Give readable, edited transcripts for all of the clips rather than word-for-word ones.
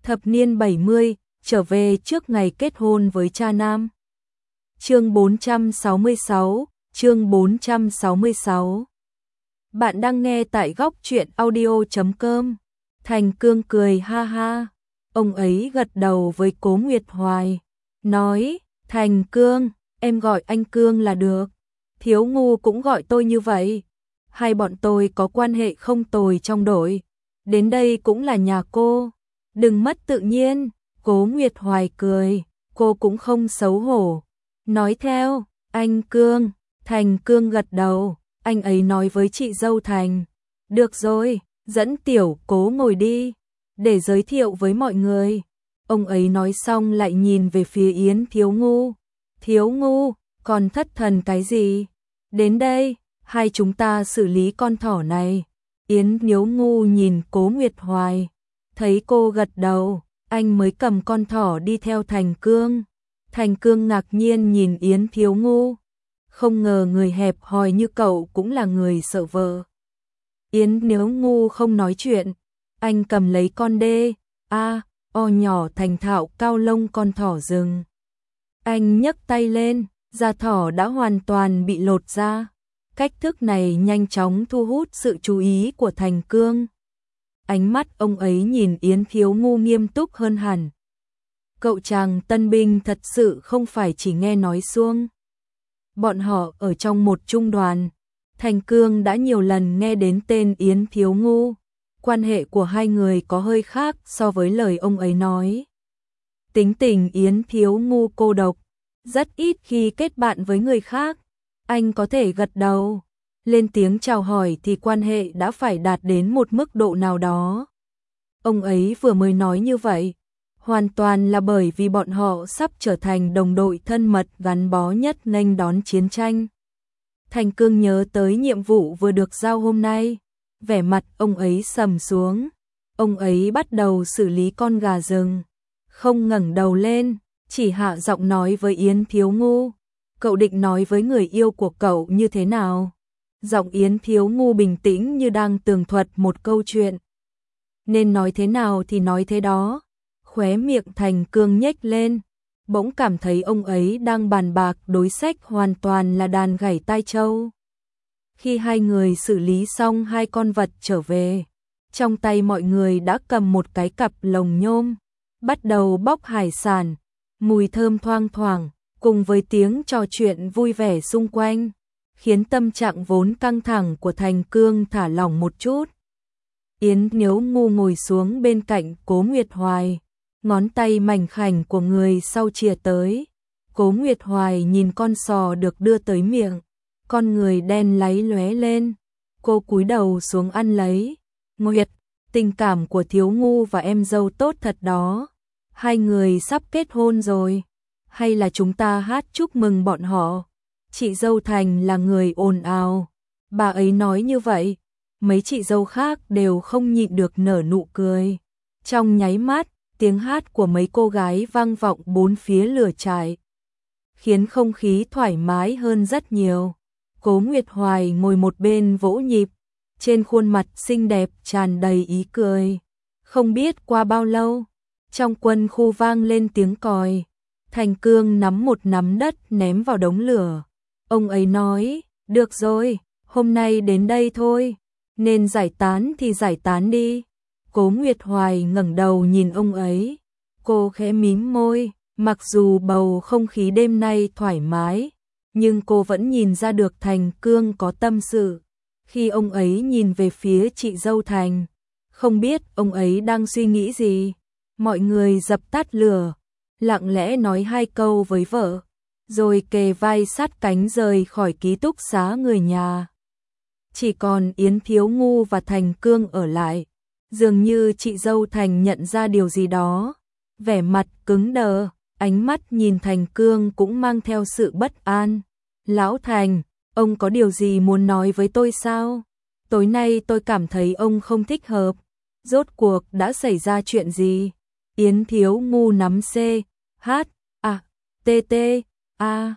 Thập niên 70, trở về trước ngày kết hôn với cha nam. Chương 466, chương 466. Bạn đang nghe tại góc truyện audio.com. Thành Cương cười ha ha. Ông ấy gật đầu với Cố Nguyệt Hoài, nói, Thành Cương, em gọi anh Cương là được. Thiếu Ngu cũng gọi tôi như vậy. Hai bọn tôi có quan hệ không tồi trong đội. Đến đây cũng là nhà cô. Đừng mất tự nhiên. Cố Nguyệt Hoài cười, cô cũng không xấu hổ. Nói theo, anh Cương. Thành Cương gật đầu, anh ấy nói với chị dâu Thành. Được rồi, dẫn tiểu Cố ngồi đi, để giới thiệu với mọi người. Ông ấy nói xong lại nhìn về phía Yến Thiếu Ngu. Thiếu Ngu, còn thất thần cái gì? Đến đây, hai chúng ta xử lý con thỏ này. Yến Thiếu Ngu nhìn Cố Nguyệt Hoài, thấy cô gật đầu, anh mới cầm con thỏ đi theo Thành Cương. Thành Cương ngạc nhiên nhìn Yến Thiếu Ngu, không ngờ người hẹp hòi như cậu cũng là người sợ vợ. Yến Thiếu Ngu không nói chuyện, anh cầm lấy con đê, o nhỏ thành thạo cao lông con thỏ rừng. Anh nhấc tay lên, da thỏ đã hoàn toàn bị lột ra. Cách thức này nhanh chóng thu hút sự chú ý của Thành Cương. Ánh mắt ông ấy nhìn Yến Thiếu Ngu nghiêm túc hơn hẳn. Cậu chàng tân binh thật sự không phải chỉ nghe nói suông. Bọn họ ở trong một trung đoàn. Thành Cương đã nhiều lần nghe đến tên Yến Thiếu Ngu. Quan hệ của hai người có hơi khác so với lời ông ấy nói. Tính tình Yến Thiếu Ngu cô độc, rất ít khi kết bạn với người khác. Anh có thể gật đầu, lên tiếng chào hỏi thì quan hệ đã phải đạt đến một mức độ nào đó. Ông ấy vừa mới nói như vậy, hoàn toàn là bởi vì bọn họ sắp trở thành đồng đội thân mật gắn bó nhất nghênh đón chiến tranh. Thành Cương nhớ tới nhiệm vụ vừa được giao hôm nay, vẻ mặt ông ấy sầm xuống. Ông ấy bắt đầu xử lý con gà rừng, không ngẩng đầu lên, chỉ hạ giọng nói với Yến Thiếu Ngu. Cậu định nói với người yêu của cậu như thế nào? Giọng Yến Thiếu Ngu bình tĩnh như đang tường thuật một câu chuyện. Nên nói thế nào thì nói thế đó. Khóe miệng Thành Cương nhếch lên, bỗng cảm thấy ông ấy đang bàn bạc đối sách hoàn toàn là đàn gảy tai trâu. Khi hai người xử lý xong hai con vật trở về, trong tay mọi người đã cầm một cái cặp lồng nhôm, bắt đầu bóc hải sản, mùi thơm thoang thoảng, cùng với tiếng trò chuyện vui vẻ xung quanh, khiến tâm trạng vốn căng thẳng của Thành Cương thả lỏng một chút. Yến Thiếu Ngu ngồi xuống bên cạnh Cố Nguyệt Hoài, ngón tay mảnh khảnh của người sau chìa tới. Cố Nguyệt Hoài nhìn con sò được đưa tới miệng, con người đen láy lóe lên, cô cúi đầu xuống ăn lấy. Nguyệt, tình cảm của Thiếu Ngu và em dâu tốt thật đó. Hai người sắp kết hôn rồi, hay là chúng ta hát chúc mừng bọn họ? Chị dâu Thành là người ồn ào, bà ấy nói như vậy, mấy chị dâu khác đều không nhịn được nở nụ cười. Trong nháy mắt, tiếng hát của mấy cô gái vang vọng bốn phía lửa trại, khiến không khí thoải mái hơn rất nhiều. Cố Nguyệt Hoài ngồi một bên vỗ nhịp, trên khuôn mặt xinh đẹp tràn đầy ý cười. Không biết qua bao lâu, trong quân khu vang lên tiếng còi. Thành Cương nắm một nắm đất ném vào đống lửa. Ông ấy nói, được rồi, hôm nay đến đây thôi, nên giải tán thì giải tán đi. Cố Nguyệt Hoài ngẩng đầu nhìn ông ấy, cô khẽ mím môi, mặc dù bầu không khí đêm nay thoải mái, nhưng cô vẫn nhìn ra được Thành Cương có tâm sự. Khi ông ấy nhìn về phía chị dâu Thành, không biết ông ấy đang suy nghĩ gì. Mọi người dập tắt lửa, lặng lẽ nói hai câu với vợ, rồi kề vai sát cánh rời khỏi ký túc xá người nhà. Chỉ còn Yến Thiếu Ngu và Thành Cương ở lại. Dường như chị dâu Thành nhận ra điều gì đó, vẻ mặt cứng đờ, ánh mắt nhìn Thành Cương cũng mang theo sự bất an. Lão Thành, ông có điều gì muốn nói với tôi sao? Tối nay tôi cảm thấy ông không thích hợp. Rốt cuộc đã xảy ra chuyện gì? Yến Thiếu Ngu nắm C, H, A, T, T, A,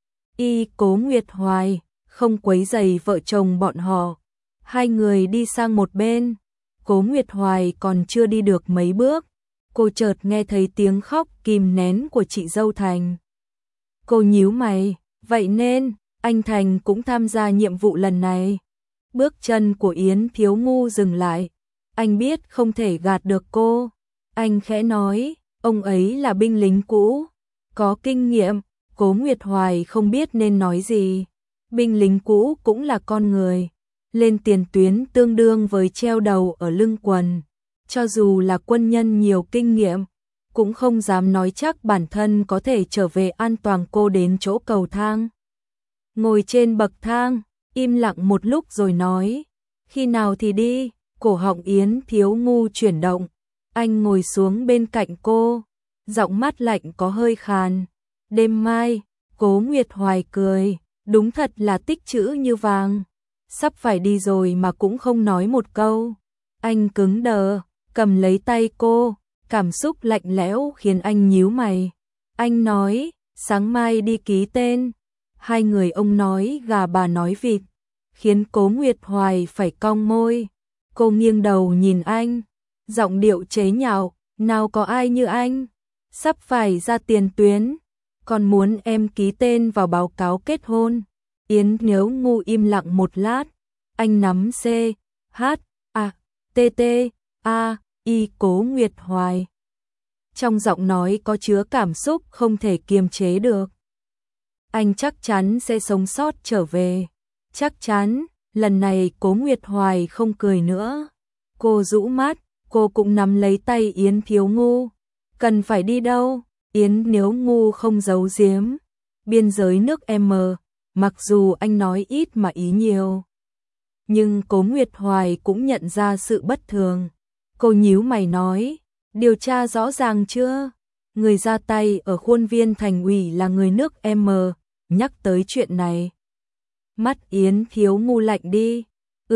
Y. Cố Nguyệt Hoài không quấy rầy vợ chồng bọn họ. Hai người đi sang một bên. Cố Nguyệt Hoài còn chưa đi được mấy bước, Cô chợt nghe thấy tiếng khóc kìm nén của chị dâu Thành. Cô nhíu mày, vậy nên, anh Thành cũng tham gia nhiệm vụ lần này. Bước chân của Yến Thiếu Ngu dừng lại. Anh biết không thể gạt được cô. Anh khẽ nói, ông ấy là binh lính cũ, có kinh nghiệm. Cố Nguyệt Hoài không biết nên nói gì. Binh lính cũ cũng là con người. Lên tiền tuyến tương đương với treo đầu ở lưng quần. Cho dù là quân nhân nhiều kinh nghiệm, cũng không dám nói chắc bản thân có thể trở về an toàn. Cô đến chỗ cầu thang. Ngồi trên bậc thang, im lặng một lúc rồi nói, khi nào thì đi. Cổ họng Yến Thiếu Ngu chuyển động. Anh ngồi xuống bên cạnh cô, giọng mát lạnh có hơi khàn. Đêm mai. Cố Nguyệt Hoài cười, đúng thật là tích trữ như vàng. Sắp phải đi rồi mà cũng không nói một câu. Anh cứng đờ, cầm lấy tay cô, cảm xúc lạnh lẽo khiến anh nhíu mày. Anh nói, sáng mai đi ký tên. Hai người ông nói gà bà nói vịt, khiến Cố Nguyệt Hoài phải cong môi. Cô nghiêng đầu nhìn anh, giọng điệu chế nhạo, nào có ai như anh, sắp phải ra tiền tuyến, còn muốn em ký tên vào báo cáo kết hôn. Yến Thiếu Ngu im lặng một lát, anh nắm C, H, A, T, T, A, I. Cố Nguyệt Hoài. Trong giọng nói có chứa cảm xúc không thể kiềm chế được. Anh chắc chắn sẽ sống sót trở về. Chắc chắn. Lần này Cố Nguyệt Hoài không cười nữa. Cô rũ mắt, cô cũng nắm lấy tay Yến Thiếu Ngu. Cần phải đi đâu? Yến Thiếu Ngu không giấu giếm. Biên giới nước M, mặc dù anh nói ít mà ý nhiều. Nhưng Cố Nguyệt Hoài cũng nhận ra sự bất thường. Cô nhíu mày nói, điều tra rõ ràng chưa? Người ra tay ở khuôn viên thành ủy là người nước M, nhắc tới chuyện này. Mắt Yến Thiếu Ngu lạnh đi.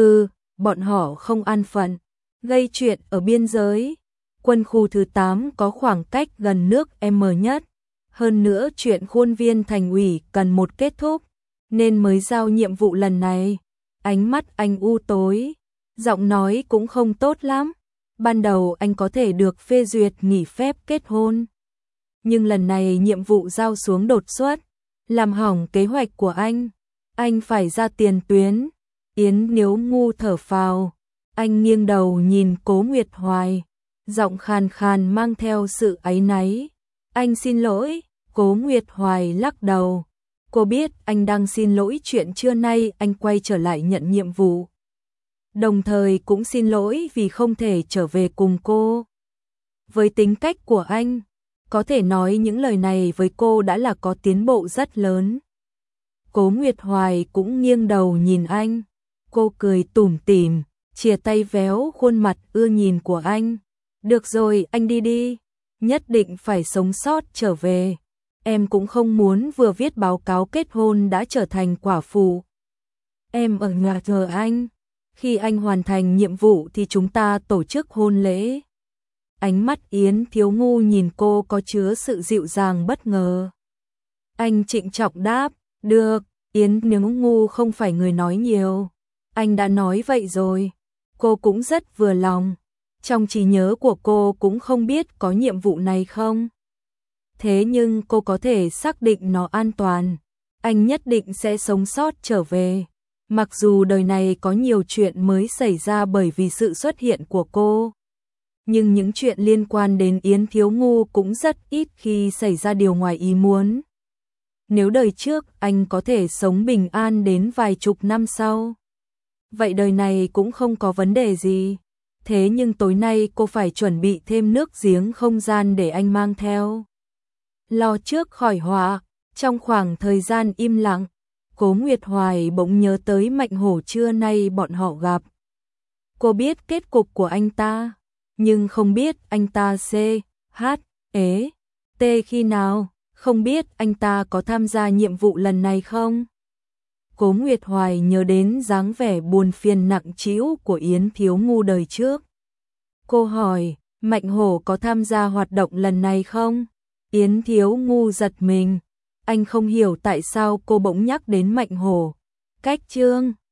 Bọn họ không an phận, gây chuyện ở biên giới. Quân khu thứ 8 có khoảng cách gần nước M nhất. Hơn nữa chuyện khuôn viên thành ủy cần một kết thúc, nên mới giao nhiệm vụ lần này. Ánh mắt anh u tối, giọng nói cũng không tốt lắm. Ban đầu anh có thể được phê duyệt nghỉ phép kết hôn. Nhưng lần này nhiệm vụ giao xuống đột xuất, làm hỏng kế hoạch của anh. Anh phải ra tiền tuyến. Yến Thiếu Ngu thở phào. Anh nghiêng đầu nhìn Cố Nguyệt Hoài, giọng khàn khàn mang theo sự áy náy. Anh xin lỗi. Cố Nguyệt Hoài lắc đầu. Cô biết anh đang xin lỗi chuyện trưa nay anh quay trở lại nhận nhiệm vụ. Đồng thời cũng xin lỗi vì không thể trở về cùng cô. Với tính cách của anh, có thể nói những lời này với cô đã là có tiến bộ rất lớn. Cố Nguyệt Hoài cũng nghiêng đầu nhìn anh. Cô cười tủm tỉm, chìa tay véo khuôn mặt ưa nhìn của anh. Được rồi, anh đi đi. Nhất định phải sống sót trở về. Em cũng không muốn vừa viết báo cáo kết hôn đã trở thành quả phụ. Em ở nhà chờ anh. Khi anh hoàn thành nhiệm vụ thì chúng ta tổ chức hôn lễ. Ánh mắt Yến Thiếu Ngu nhìn cô có chứa sự dịu dàng bất ngờ. Anh trịnh trọng đáp, được. Yến Thiếu Ngu không phải người nói nhiều. Anh đã nói vậy rồi. Cô cũng rất vừa lòng. Trong trí nhớ của cô cũng không biết có nhiệm vụ này không. Thế nhưng cô có thể xác định nó an toàn. Anh nhất định sẽ sống sót trở về. Mặc dù đời này có nhiều chuyện mới xảy ra bởi vì sự xuất hiện của cô. Nhưng những chuyện liên quan đến Yến Thiếu Ngu cũng rất ít khi xảy ra điều ngoài ý muốn. Nếu đời trước anh có thể sống bình an đến vài chục năm sau, vậy đời này cũng không có vấn đề gì. Thế nhưng tối nay cô phải chuẩn bị thêm nước giếng không gian để anh mang theo. Lo trước khỏi họa. Trong khoảng thời gian im lặng, Cố Nguyệt Hoài bỗng nhớ tới Mạnh Hổ trưa nay bọn họ gặp. Cô biết kết cục của anh ta, nhưng không biết anh ta C, H, E, T khi nào, không biết anh ta có tham gia nhiệm vụ lần này không. Cố Nguyệt Hoài nhớ đến dáng vẻ buồn phiền nặng trĩu của Yến Thiếu Ngu đời trước. Cô hỏi, Mạnh Hổ có tham gia hoạt động lần này không? Yến Thiếu Ngu giật mình. Anh không hiểu tại sao cô bỗng nhắc đến Mạnh Hổ. Cách chương